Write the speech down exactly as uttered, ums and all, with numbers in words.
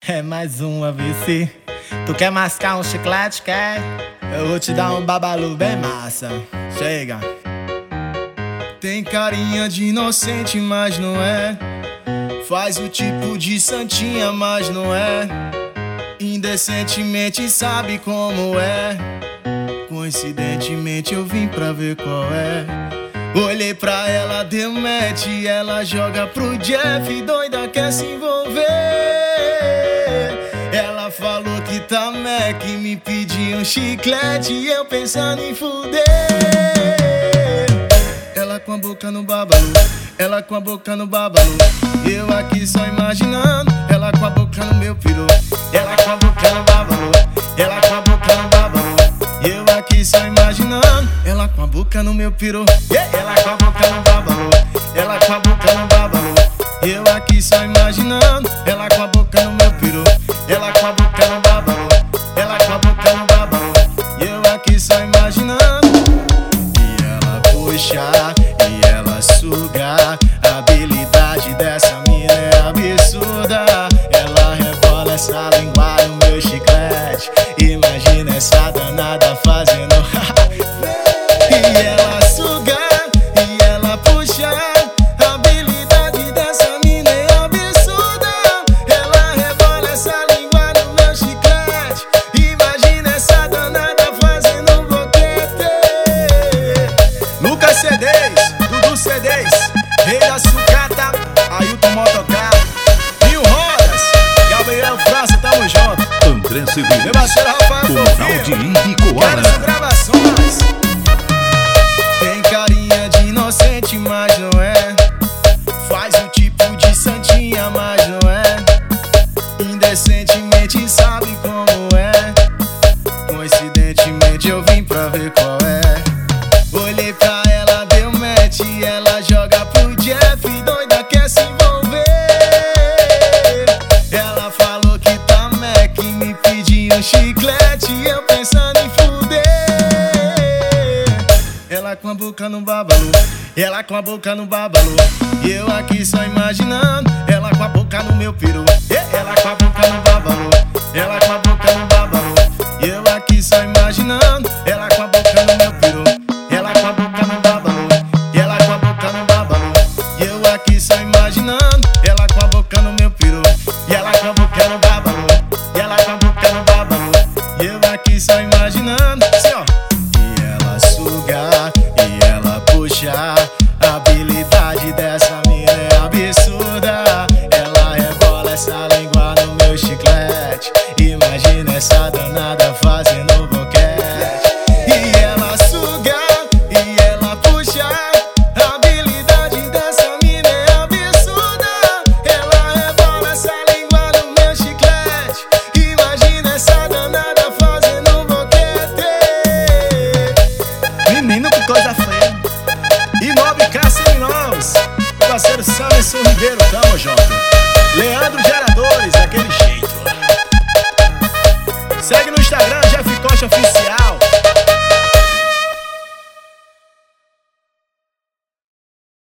É mais uma vez se tu quer mascar um chiclete, quer? Eu vou te dar um babalu bem massa. Chega. Tem carinha de inocente, mas não é. Faz o tipo de santinha, mas não é. Indecentemente sabe como é. Coincidentemente eu vim pra ver qual é. Olhei pra ela, deu match, ela joga pro Jeff, doida quer se envolver. Ela falou que tá Mac, me pediu um chiclete e eu pensando em fuder. Ela com a boca no babalu, ela com a boca no babalu, eu aqui só imaginando. Ela com a boca no meu piru, ela com a boca no babalu, ela com a boca no babalu, eu aqui só imaginando. Ela com a boca no meu piru, ela com a boca no babalu, ela com a boca no babalu, eu aqui só imaginando. Ela com a boca no meu piru, ela com a boca no babalu, ela com a boca no babalu, eu aqui só imaginando. E ela puxa, e ela suga, a habilidade dessa mina é absurda. Ela rebola essa língua no meu chiclete, imagina essa danada fazendo. E ela suga, e ela puxa, a habilidade dessa mina é absurda. Ela rebola essa língua no meu chiclete, imagina essa danada fazendo boquete. Lucas C Ds, Dudu C Ds, Rei da Sucata, Ailton Motocar, Mil Rodas, Gabriel França, tamo junto. André Cedeiros, Meu parceiro Rafael Fofinho, Caras Gravações. Tem carinha de inocente, mas não é. Faz o tipo de santinha, mas não é. Indecentemente sabe como é. Coincidentemente eu vim pra ver qual é. Olhei pra ela, deu match, ela joga pro Jeff, doida quer se envolver. Ela falou que tá Mac, me pediu um chiclete e eu pensando em fuder. Ela com a boca no babalu, ela com a boca no babalu, e eu aqui só imaginando. Ela com a boca no meu peru, ela com a boca no babalu, ela com a boca no babalu, e eu aqui só imaginando. Ela com a boca no meu peru, ela com a boca no babalu, ela com a boca no babalu, e eu aqui só imaginando. Ela com a boca no meu peru, e ela com a boca no babalu, e ela com a boca no babalu, e eu aqui só imaginando. Assim, ó. E ela suga, e ela puxa, a habilidade dessa mina é absurda. Ela rebola essa língua no meu chiclete, imagina essa danada fazendo boquete. E ela suga, e ela puxa, a habilidade dessa mina é absurda. Ela rebola essa língua no meu chiclete, imagina essa danada fazendo boquete. Menino, que coisa feia. E nove K sem novos, meu parceiro Samerson Ribeiro, tamo junto.